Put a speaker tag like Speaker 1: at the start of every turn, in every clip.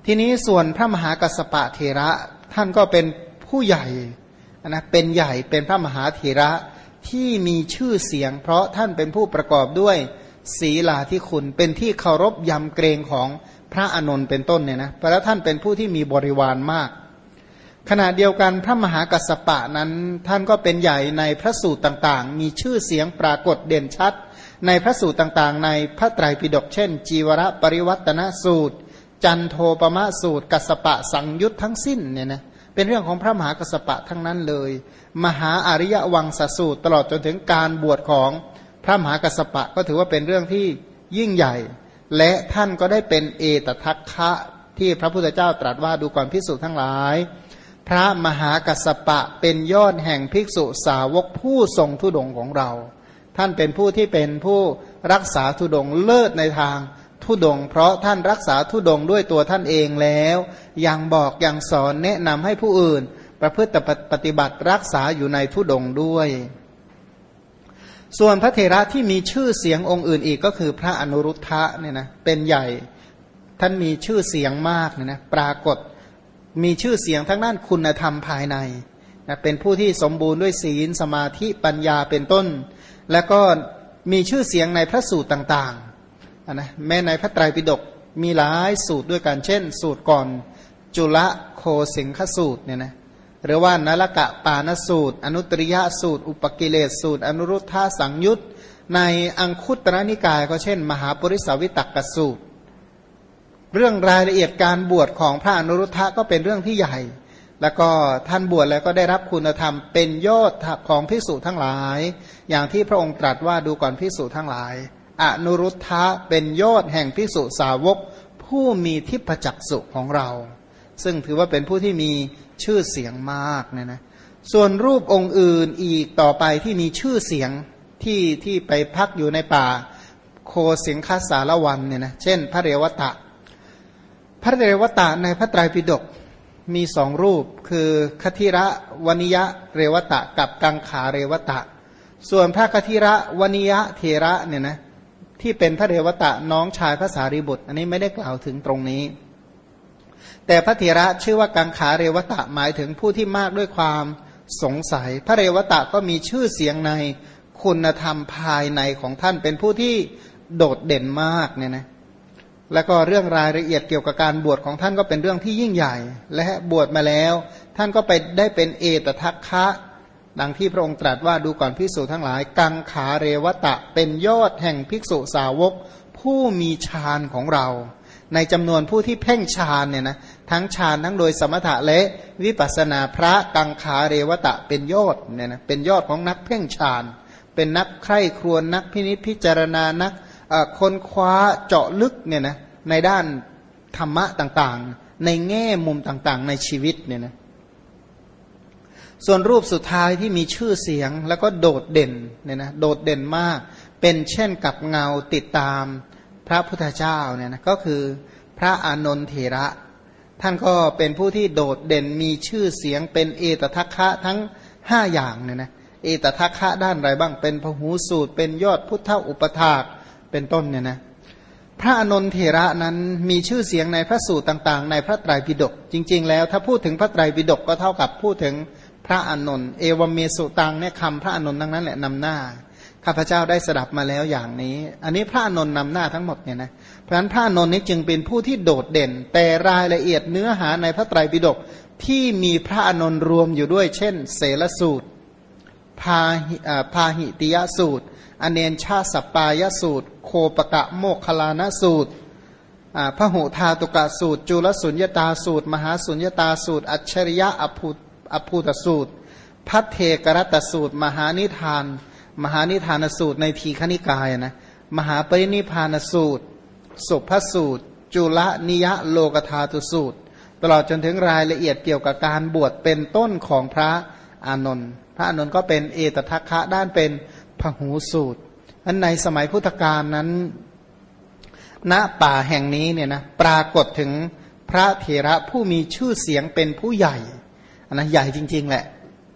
Speaker 1: ทีนี้ส่วนพระมหากัสสปะเถระท่านก็เป็นผู้ใหญ่นะเป็นใหญ่เป็นพระมหาเถระที่มีชื่อเสียงเพราะท่านเป็นผู้ประกอบด้วยศีลาธิคุณเป็นที่เคารพยำเกรงของพระอานนท์เป็นต้นเนี่ยนะเพราะท่านเป็นผู้ที่มีบริวารมากขณะเดียวกันพระมหากัสสปะนั้นท่านก็เป็นใหญ่ในพระสูตรต่างๆมีชื่อเสียงปรากฏเด่นชัดในพระสูตรต่างๆในพระไตรปิฎกเช่นจีวรปริวัตนสูตรจันโทปมะสูตรกัสสปะสังยุตทั้งสิ้นเนี่ยนะเป็นเรื่องของพระมหากัสสปะทั้งนั้นเลยมหาอริยวังสสูตรตลอดจนถึงการบวชของพระมหากัสสปะก็ถือว่าเป็นเรื่องที่ยิ่งใหญ่และท่านก็ได้เป็นเอตทัคคะที่พระพุทธเจ้าตรัสว่าดูก่อนภิกษุทั้งหลายพระมหากัสสปะเป็นยอดแห่งภิกษุสาวกผู้ทรงธุดงค์ของเราท่านเป็นผู้ที่เป็นผู้รักษาธุดงค์เลิศในทางธุดงค์เพราะท่านรักษาธุดงค์ด้วยตัวท่านเองแล้วยังบอกยังสอนแนะนำให้ผู้อื่นประพฤติปฏิบัติรักษาอยู่ในธุดงค์ด้วยส่วนพระเถระที่มีชื่อเสียงองค์อื่นอีกก็คือพระอนุรุทธะเนี่ยนะเป็นใหญ่ท่านมีชื่อเสียงมากเนี่ยนะปรากฏมีชื่อเสียงทั้งด้านคุณธรรมภายในนะเป็นผู้ที่สมบูรณ์ด้วยศีลสมาธิปัญญาเป็นต้นแล้วก็มีชื่อเสียงในพระสูตรต่างๆนะแม้ในพระไตรปิฎกมีหลายสูตรด้วยกันเช่นสูตรก่อนจุลโคสิงคสูตรเนี่ยนะหรือว่านรกะปานสูตรอนุตริยสูตรอุปกิเลสสูตรอนุรุทธาสังยุตในอังคุตรนิกายก็เช่นมหาปริสวิตักกสูตรเรื่องรายละเอียดการบวชของพระอนุรุทธะก็เป็นเรื่องที่ใหญ่แล้วก็ท่านบวชแล้วก็ได้รับคุณธรรมเป็นยอดของภิกษุทั้งหลายอย่างที่พระองค์ตรัสว่าดูก่อนภิกษุทั้งหลายอนุรุทธะเป็นยอดแห่งภิกษุสาวกผู้มีทิพจักษุของเราซึ่งถือว่าเป็นผู้ที่มีชื่อเสียงมากเนี่ยนะส่วนรูปองค์อื่นอีกต่อไปที่มีชื่อเสียงที่ไปพักอยู่ในป่าโคสิงคสารวันเนี่ยนะเช่นพระเรวตะพระเรวตะในพระไตรปิฎกมีสองรูปคือคทิระวนิยะเรวตะกับกังขาเรวตะส่วนพระคทิระวนิยะเถระเนี่ยนะที่เป็นพระเรวตะน้องชายพระสารีบุตรอันนี้ไม่ได้กล่าวถึงตรงนี้แต่พระเถระชื่อว่ากังขาเรวตะหมายถึงผู้ที่มากด้วยความสงสัยพระเรวตะก็มีชื่อเสียงในคุณธรรมภายในของท่านเป็นผู้ที่โดดเด่นมากเนี่ยนะแล้วก็เรื่องรายละเอียดเกี่ยวกับการบวชของท่านก็เป็นเรื่องที่ยิ่งใหญ่และบวชมาแล้วท่านก็ไปได้เป็นเอตทัคคะดังที่พระองค์ตรัสว่าดูก่อนภิกษุทั้งหลายกังขาเรวตะเป็นยอดแห่งภิกษุสาวกผู้มีฌานของเราในจำนวนผู้ที่เพ่งฌานเนี่ยนะทั้งฌานทั้งโดยสมถะและวิปัสสนาพระกังขาเรวตะเป็นยอดเนี่ยนะเป็นยอดของนักเพ่งฌานเป็นนักใคร่ครวญนักพินิจพิจารณานักค้นคว้าเจาะลึกเนี่ยนะในด้านธรรมะต่างๆในแง่มุมต่างๆในชีวิตเนี่ยนะส่วนรูปสุดท้ายที่มีชื่อเสียงแล้วก็โดดเด่นเนี่ยนะโดดเด่นมากเป็นเช่นกับเงาติดตามพระพุทธเจ้าเนี่ยนะก็คือพระอานนท์เถระท่านก็เป็นผู้ที่โดดเด่นมีชื่อเสียงเป็นเอตทัคคะทั้ง5อย่างเนี่ยนะเอตทัคคะด้านอะไรบ้างเป็นพหูสูตรเป็นยอดพุทธอุปถากเป็นต้นเนี่ยนะพระอานนท์เถระนั้นมีชื่อเสียงในพระสูตรต่างๆในพระไตรปิฎกจริงๆแล้วถ้าพูดถึงพระไตรปิฎกก็เท่ากับพูดถึงพระอานนท์เอวเมสุตังเนี่ยคำพระอานนท์ทั้งนั้นแหละนำหน้าข้าพเจ้าได้สดับมาแล้วอย่างนี้อันนี้พระอานนท์นำหน้าทั้งหมดเนี่ยนะเพราะฉะนั้นพระอานนท์นี้จึงเป็นผู้ที่โดดเด่นแต่รายละเอียดเนื้อหาในพระไตรปิฎกที่มีพระอานนท์รวมอยู่ด้วยเช่นเสลสูตรพาหิติยสูตรอเนนชาสปายสูตรโคปกะโมคคลานสูตรพหุธาตุกะสูตรจุลสุญญตาสูตรมหาสุญญตาสูตรอัจฉริยะอภูตสูตรพัทเทกรัตสูตรมหานิทานสูตรในทีฆนิกายนะมหาปรินิพพานสูตรสุภสูตรจุลนิยโลกธาตุสูตรตลอดจนถึงรายละเอียดเกี่ยวกับการบวชเป็นต้นของพระอานนท์พระอานนท์ก็เป็นเอตทัคคะด้านเป็นพหูสูตรอันในสมัยพุทธกาลนั้นณป่าแห่งนี้เนี่ยนะปรากฏถึงพระเถระผู้มีชื่อเสียงเป็นผู้ใหญ่อันนั้นใหญ่จริงๆแหละ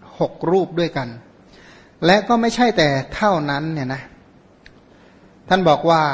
Speaker 1: 6รูปด้วยกันและก็ไม่ใช่แต่เท่านั้นเนี่ยนะท่านบอกว่า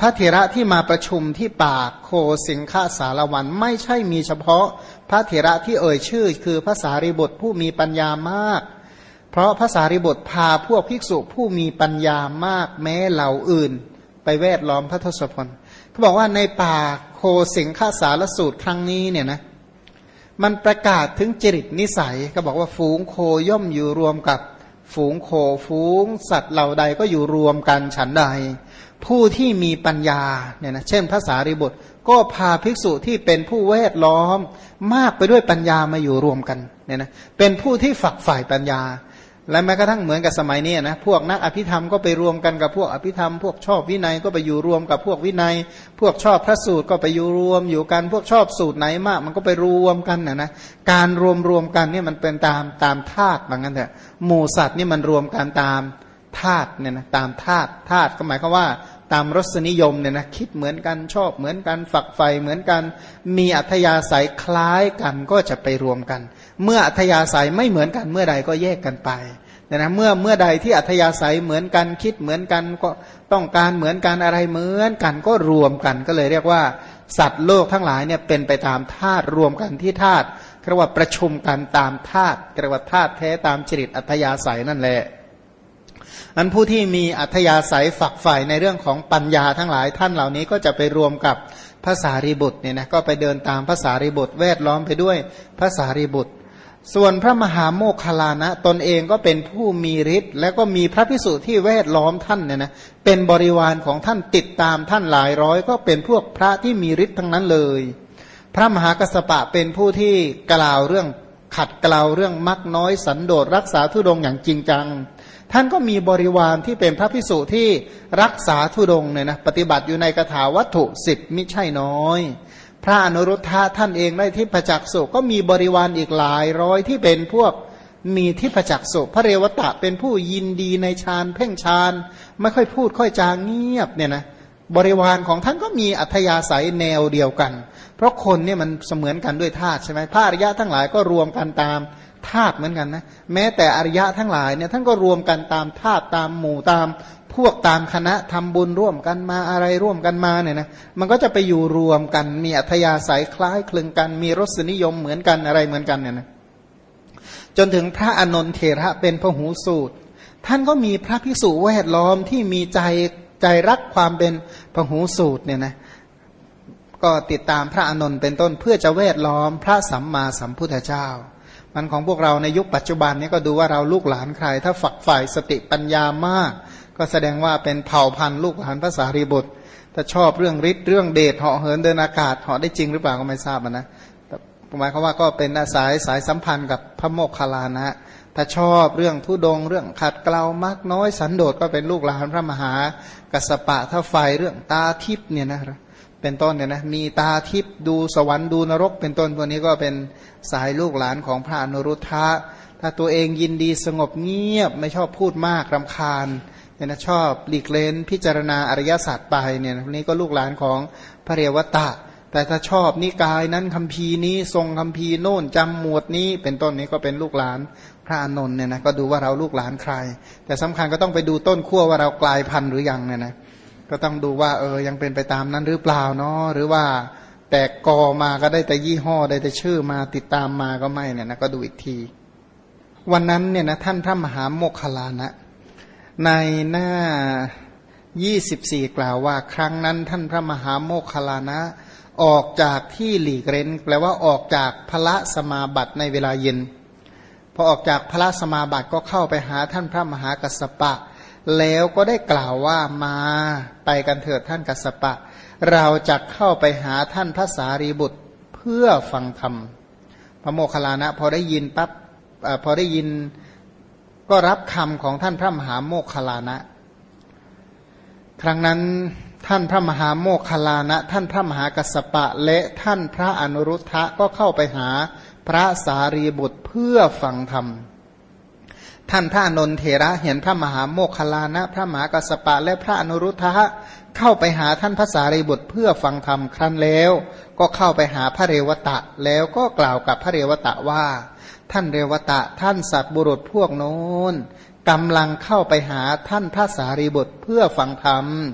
Speaker 1: พระเถระที่มาประชุมที่ป่าโคสิงคสารวันไม่ใช่มีเฉพาะพระเถระที่เอ่ยชื่อคือพระสารีบุตรผู้มีปัญญามากเพราะพระสารีบุตรพาพวกภิกษุผู้มีปัญญามากแม้เหล่าอื่นไปแวดล้อมพระทศพลเขาบอกว่าในป่าโคสิงคสารสูตรครั้งนี้เนี่ยนะมันประกาศถึงจริตนิสัยก็บอกว่าฝูงโคย่อมอยู่รวมกับฝูงโคฝูงสัตว์เหล่าใดก็อยู่รวมกันฉันใดผู้ที่มีปัญญาเนี่ยนะเช่นพระสารีบุตรก็พาภิกษุที่เป็นผู้แวดล้อมมากไปด้วยปัญญามาอยู่รวมกันเนี่ยนะเป็นผู้ที่ฝักใฝ่ปัญญาและแม้กระทั่งเหมือนกับสมัยนี้นะพวกนักอภิธรรมก็ไปรวมกันกับพวกอภิธรรมพวกชอบวินัยก็ไปอยู่รวมกับพวกวินัยพวกชอบพระสูตรก็ไปอยู่รวมอยู่กันพวกชอบสูตรไหนมากมันก็ไปรวมกันนะการรวมกันเนี่ยมันเป็นตามธาตุบางงั้นเถอะหมู่สัตว์นี่มันรวมกันตามธาตุเนี่ยนะตามธาตุก็หมายความว่าตามรสนิยมเนี่ยนะคิดเหมือนกันชอบเหมือนกันฝักใฝ่เหมือนกันมีอัธยาศัยคล้ายกันก็จะไปรวมกันเมื่ออัธยาศัยไม่เหมือนกันเมื่อใดก็แยกกันไปนะเมื่อใดที่อัธยาศัยเหมือนกันคิดเหมือนกันก็ต้องการเหมือนกันอะไรเหมือนกันก็รวมกันก็เลยเรียกว่าสัตว์โลกทั้งหลายเนี่ยเป็นไปตามธาตุรวมกันที่ธาตุเรียกว่าประชุมกันตามธาตุเรียกว่าธาตุแท้ตามจริตอัธยาศัยนั่นแหละอันผู้ที่มีอัธยาศัยฝักใฝ่ในเรื่องของปัญญาทั้งหลายท่านเหล่านี้ก็จะไปรวมกับพระสารีบุตรเนี่ยนะก็ไปเดินตามพระสารีบุตรแวดล้อมไปด้วยพระสารีบุตรส่วนพระมหาโมคคัลลานะตนเองก็เป็นผู้มีฤทธิ์และก็มีพระภิกษุที่แวดล้อมท่านเนี่ยนะเป็นบริวารของท่านติดตามท่านหลายร้อยก็เป็นพวกพระที่มีฤทธิ์ทั้งนั้นเลยพระมหากัสสปะเป็นผู้ที่กล่าวเรื่องขัดเกลาเรื่องมักน้อยสันโดษรักษาธุดงค์อย่างจริงจังท่านก็มีบริวารที่เป็นพระภิกษุที่รักษาธุดงค์เนี่ยนะปฏิบัติอยู่ในคาถาวัตถุ10มิใช่น้อยพระอนุรุทธะท่านเองได้ทิพจักษุก็มีบริวารอีกหลายร้อยที่เป็นพวกมีทิพจักษุพระเรวตะเป็นผู้ยินดีในฌานเพ่งฌานไม่ค่อยพูดค่อยจางเงียบเนี่ยนะบริวารของท่านก็มีอัธยาศัยแนวเดียวกันเพราะคนเนี่ยมันเสมือนกันด้วยธาตุใช่ไหมพระอริยะทั้งหลายก็รวมกันตามธาตุเหมือนกันนะแม้แต่อริยะทั้งหลายเนี่ยท่านก็รวมกันตามธาตุตามหมู่ตามพวกตามคณะทำบุญร่วมกันมาอะไรร่วมกันมาเนี่ยนะมันก็จะไปอยู่รวมกันมีอัธยาศัยคล้ายคลึงกันมีรสนิยมเหมือนกันอะไรเหมือนกันเนี่ยนะจนถึงพระอานนท์เถระเป็นพหูสูตรท่านก็มีพระภิกษุแวดล้อมที่มีใจรักความเป็นพหูสูตรเนี่ยนะก็ติดตามพระอานนท์เป็นต้นเพื่อจะแวดล้อมพระสัมมาสัมพุทธเจ้ามันของพวกเราในยุคปัจจุบันนี้ก็ดูว่าเราลูกหลานใครถ้าฝักใฝ่สติปัญญามากก็แสดงว่าเป็นเผ่าพันธุ์ลูกหลานพระสารีบุตรถ้าชอบเรื่องฤทธิ์เรื่องเดชเหาะเหินเดินอากาศเหาะได้จริงหรือเปล่าก็ไม่ทราบนะแต่หมายความว่าก็เป็นสายสัมพันธ์กับพระโมคคัลลานะถ้าชอบเรื่องทุดงเรื่องขัดเกลามากน้อยสันโดษก็เป็นลูกหลานพระมหากัสสปะถ้าไฟเรื่องตาทิพย์เนี่ยนะเป็นต้นเนี่ยนะมีตาทิพย์ดูสวรรค์ดูนรกเป็นต้นพวกนี้ก็เป็นสายลูกหลานของพระอนุรุทธะถ้าตัวเองยินดีสงบเงียบไม่ชอบพูดมากรำคาญเนี่ยนะชอบหลีกเล้นพิจารณาอริยสัจไปเนี่ยพวกนี้ก็ลูกหลานของพระเรวตะแต่ถ้าชอบนิกายนั้นคัมภีร์นี้ทรงคัมภีร์โน่นจำหมวดนี้เป็นต้นนี้ก็เป็นลูกหลานพระอานนท์เนี่ยนะก็ดูว่าเราลูกหลานใครแต่สำคัญก็ต้องไปดูต้นขั้วว่าเรากลายพันธุ์หรือยังเนี่ยนะก็ต้องดูว่ายังเป็นไปตามนั้นหรือเปล่าเนาะหรือว่าแตกกอมาก็ได้แต่ยี่ห้อได้แต่ชื่อมาติดตามมาก็ไม่เนี่ยนะก็ดูอีกทีวันนั้นเนี่ยนะท่านพระมหาโมคคัลลานะในหน้า24กล่าวว่าครั้งนั้นท่านพระมหาโมคคัลลานะออกจากที่หลีกเร้นแปลว่าออกจากพละสมาบัติในเวลาเย็นพอออกจากพละสมาบัติก็เข้าไปหาท่านพระมหากัสสปะแล้วก็ได้กล่าวว่ามาไปกันเถิดท่านกัสสปะเราจะเข้าไปหาท่านพระสารีบุตรเพื่อฟังธรรมพระโมคคัลลานะพอได้ยินปั๊บพอได้ยินก็รับคำของท่านพระมหาโมคคัลลานะครั้งนั้นท่านพระมหาโมคคัลลานะท่านพระมหากัสสปะและท่านพระอนุรุทธะก็เข้าไปหาพระสารีบุตรเพื่อฟังธรรมท่านพระอานนท์เถระเห็นพระมหาโมคคัลลานะพระมหากัสสปะและพระอนุรุทธะเข้าไปหาท่านพระสารีบุตรเพื่อฟังธรรมครั้นแล้วก็เข้าไปหาพระเรวตะแล้วก็กล่าวกับพระเรวตะว่าท่านเรวตะท่านสัตบุรุษพวกโน้นกำลังเข้าไปหาท่านพระสารีบุตรเพื่อฟังธรรม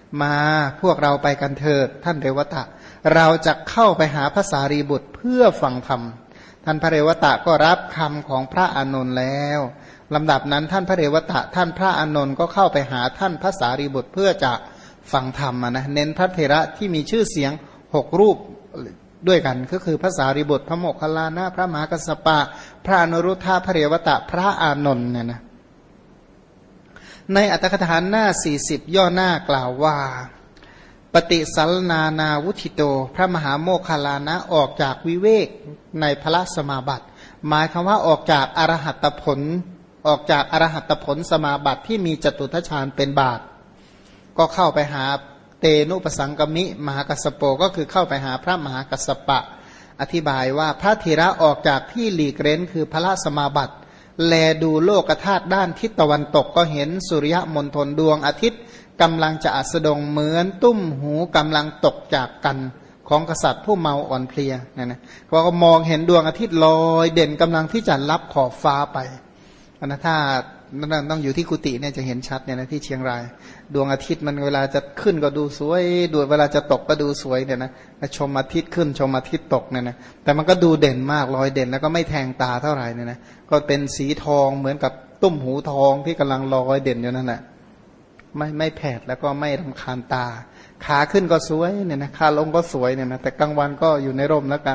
Speaker 1: มาพวกเราไปกันเถิดท่านเรวตะเราจะเข้าไปหาพระสารีบุตรเพื่อฟังธรรมท่านพระเรวตะก็รับคำของพระอานนท์แล้วลำดับนั้นท่านพระเรวตะท่านพระอานนท์ก็เข้าไปหาท่านพระสารีบุตรเพื่อจะฟังธรรมนะเน้นพระเถระที่มีชื่อเสียง6รูปด้วยกันก็คือพระสารีบุตรพระโมคคัลลานะพระมหากัสสปะพระอนุรุทธะพระเรวตะพระอานนท์เนี่ยนะในอัตถกถาหน้า40ย่อหน้ากล่าวว่าปฏิสัลนานาวุธิโตพระมหาโมคคัลลานะออกจากวิเวกในพระสมาบัติหมายคำว่าออกจากอรหัตผลออกจากอรหัตผลสมาบัติที่มีจตุทัชฌานเป็นบาทก็เข้าไปหาเตนุปสังกมิมหากัสสโปก็คือเข้าไปหาพระมหากัสสปะอธิบายว่าพระเถระออกจากที่หลีกเร้นคือพระสมาบัติแลดูโลกธาตุด้านทิศตะวันตกก็เห็นสุริยมณฑลดวงอาทิตย์กำลังจะอัสดงเหมือนตุ้มหูกำลังตกจากกันของกษัตริย์ผู้เมาอ่อนเพลียนะเขาก็มองเห็นดวงอาทิตย์ลอยเด่นกำลังที่จะลับขอบฟ้าไปนะถ้าต้องอยู่ที่กุฏิเนี่ยจะเห็นชัดเนี่ยนะที่เชียงรายดวงอาทิตย์มันเวลาจะขึ้นก็ดูสวยดูเวลาจะตกก็ดูสวยเนี่ยนะชมอาทิตย์ขึ้นชมอาทิตย์ตกเนี่ยนะแต่มันก็ดูเด่นมากลอยเด่นแล้วก็ไม่แทงตาเท่าไหร่เนี่ยนะก็เป็นสีทองเหมือนกับตุ้มหูทองที่กำลังลอยเด่นอยู่นั่นแหละไม่แผดแล้วก็ไม่รำคาญตาขาขึ้นก็สวยเนี่ยนะขาลงก็สวยเนี่ยนะแต่กลางวันก็อยู่ในร่มแล้วกัน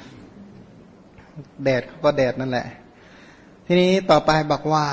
Speaker 1: แดดก็แดดนั่นแหละทีนี้ต่อไปบอกว่า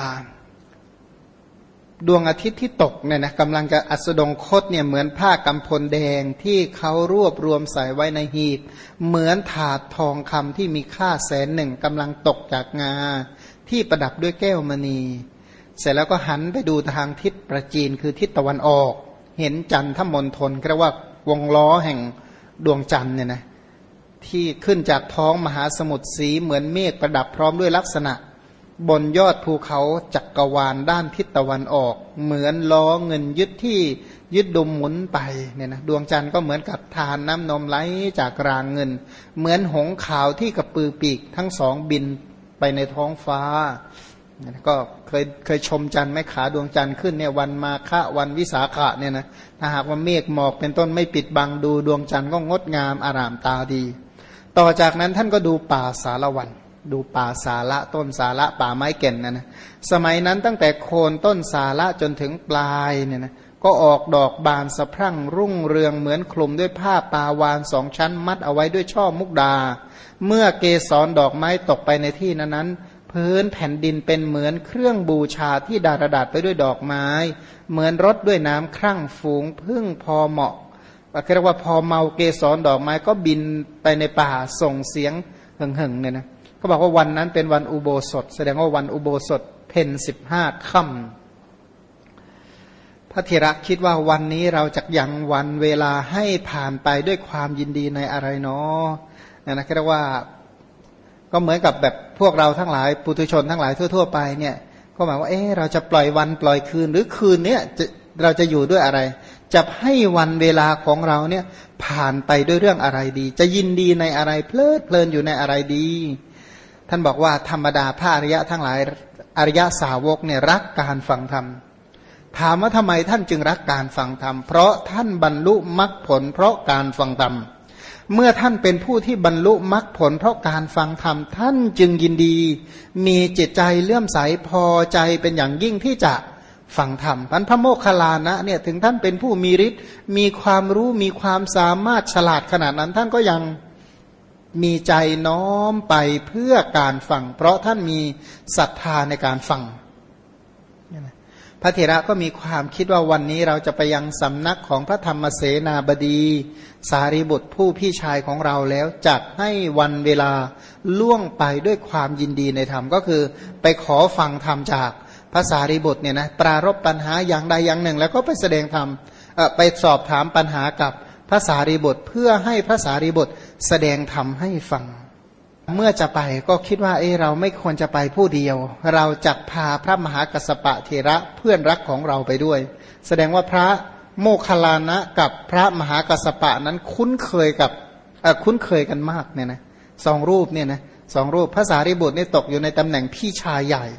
Speaker 1: ดวงอาทิตย์ที่ตกเนี่ยนะกำลังจะอัสดงคตเนี่ยเหมือนผ้ากำพลแดงที่เขารวบรวมใส่ไว้ในหีบเหมือนถาดทองคำที่มีค่า100,000กำลังตกจากงาที่ประดับด้วยแก้วมณีเสร็จแล้วก็หันไปดูทางทิศประจีนคือทิศตะวันออกเห็นจันทมณฑลเรียกว่าวงล้อแห่งดวงจันทร์เนี่ยนะที่ขึ้นจากท้องมหาสมุทรสีเหมือนเมฆประดับพร้อมด้วยลักษณะบนยอดภูเขาจักรวาลด้านทิศตะวันออกเหมือนล้อเงินยึดที่ยึดดุมหมุนไปเนี่ยนะดวงจันทร์ก็เหมือนกับทานน้ำนมไหลจากรางเงินเหมือนหงส์ขาวที่กระปือปีกทั้งสองบินไปในท้องฟ้าก็เคยชมจันทร์ไหมขาดวงจันทร์ขึ้นเนี่ยวันมาฆะวันวิสาขะเนี่ยนะถ้าหากว่าเมฆหมอกเป็นต้นไม่ปิดบังดูดวงจันทร์ก็งดงามอารามตาดีต่อจากนั้นท่านก็ดูป่าสารวันดูป่าสาระต้นสาระป่าไม้แก่นนะสมัยนั้นตั้งแต่โคนต้นสาระจนถึงปลายเนี่ยนะก็ออกดอกบานสะพรั่งรุ่งเรืองเหมือนคลุมด้วยผ้าปาวาน2 ชั้นมัดเอาไว้ด้วยช่อมุกดาเมื่อเกสรดอกไม้ตกไปในที่นั้นพื้นแผ่นดินเป็นเหมือนเครื่องบูชาที่ดาระดาษไปด้วยดอกไม้เหมือนรดด้วยน้ำครั่งฝูงพึ่งพอเหมาะเรียกว่าพอเมาเกสรดอกไม้ก็บินไปในป่าส่งเสียงหึ่งๆเนี่ยนะก็บอกว่าวันนั้นเป็นวันอุโบสถแสดงว่าวันอุโบสถเพ็ญ15 ค่ำพระเถระคิดว่าวันนี้เราจะยังวันเวลาให้ผ่านไปด้วยความยินดีในอะไรเนาะนะเรียกว่าก็เหมือนกับแบบพวกเราทั้งหลายปุถุชนทั้งหลายทั่วๆไปเนี่ยก็หมายว่าเราจะปล่อยวันปล่อยคืนหรือคืนเนี้ยเราจะอยู่ด้วยอะไรจะให้วันเวลาของเราเนี่ยผ่านไปด้วยเรื่องอะไรดีจะยินดีในอะไรเพลิดเพลินอยู่ในอะไรดีท่านบอกว่าธรรมดาพระอริยะทั้งหลายอริยสาวกเนี่ยรักการฟังธรรมถามว่าทำไมท่านจึงรักการฟังธรรมเพราะท่านบรรลุมรรคผลเพราะการฟังธรรมเมื่อท่านเป็นผู้ที่บรรลุมรรคผลเพราะการฟังธรรมท่านจึงยินดีมีจิตใจเลื่อมใสพอใจเป็นอย่างยิ่งที่จะฟังธรรมพระโมคคัลลานะเนี่ยถึงท่านเป็นผู้มีฤทธิ์มีความรู้มีความสามารถฉลาดขนาดนั้นท่านก็ยังมีใจน้อมไปเพื่อการฟังเพราะท่านมีศรัทธาในการฟังพระเถระก็มีความคิดว่าวันนี้เราจะไปยังสำนักของพระธรรมเสนาบดีสารีบุตรผู้พี่ชายของเราแล้วจัดให้วันเวลาล่วงไปด้วยความยินดีในธรรมก็คือไปขอฟังธรรมจากพระสารีบุตรเนี่ยนะปรารภปัญหาอย่างใดอย่างหนึ่งแล้วก็ไปแสดงธรรมไปสอบถามปัญหากับพระสารีบุตรเพื่อให้พระสารีบุตรแสดงธรรมให้ฟังเมื่อจะไปก็คิดว่าเราไม่ควรจะไปผู้เดียวเราจะพาพระมหากัสสปะเถระเพื่อนรักของเราไปด้วยแสดงว่าพระโมคคัลลานะกับพระมหากัสสปะนั้นคุ้นเคยกันมากเนี่ยนะ2 รูปเนี่ยนะ2 รูปพระสารีบุตรนี่ตกอยู่ในตำแหน่งพี่ชายใหญ่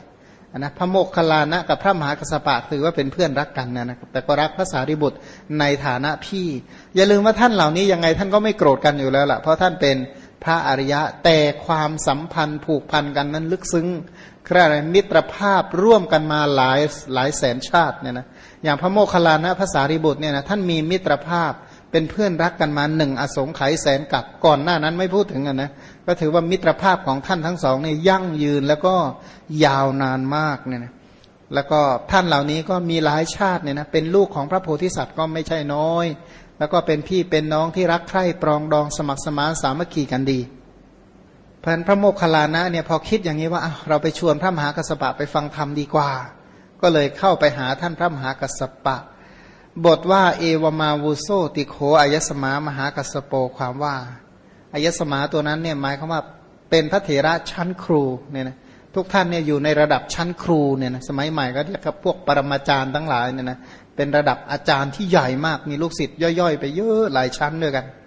Speaker 1: นะพระโมคคัลลานะกับพระมหากัสสปะถือว่าเป็นเพื่อนรักกันนะแต่ก็รักพระสารีบุตรในฐานะพี่อย่าลืมว่าท่านเหล่านี้ยังไงท่านก็ไม่โกรธกันอยู่แล้วล่ะเพราะท่านเป็นพระอริยะแต่ความสัมพันธ์ผูกพันกันนั้นลึกซึ้งอะไรมิตรภาพร่วมกันมาหลายแสนชาติเนี่ยนะอย่างพระโมคคัลลานะพระสารีบุตรเนี่ยนะท่านมีมิตรภาพเป็นเพื่อนรักกันมาหนึ่งอสงไขยแสนกับก่อนหน้านั้นไม่พูดถึงนะก็ถือว่ามิตรภาพของท่านทั้งสองเนี่ยยั่งยืนแล้วก็ยาวนานมากเนี่ยนะแล้วก็ท่านเหล่านี้ก็มีหลายชาติเนี่ยนะเป็นลูกของพระโพธิสัตว์ก็ไม่ใช่น้อยแล้วก็เป็นพี่เป็นน้องที่รักใคร่ปรองดองสมัครสมานสามัคคีกันดีเพราะฉะนั้นพระโมคคัลลานะเนี่ยพอคิดอย่างนี้ว่าเราไปชวนพระมหากัสสปะไปฟังธรรมดีกว่าก็เลยเข้าไปหาท่านพระมหากัสสปะบทว่าเอวมาวุโสติโขอายสมามหากัสสโปความว่าอายสมาตัวนั้นเนี่ยหมายความว่าเป็นพระเถระชั้นครูเนี่ยนะทุกท่านเนี่ยอยู่ในระดับชั้นครูเนี่ยนะสมัยใหม่ก็เรียกกับพวกปรมาจารย์ทั้งหลายเนี่ยนะเป็นระดับอาจารย์ที่ใหญ่มากมีลูกศิษย์ย่อยๆไปเยอะหลายชั้นด้วยกัน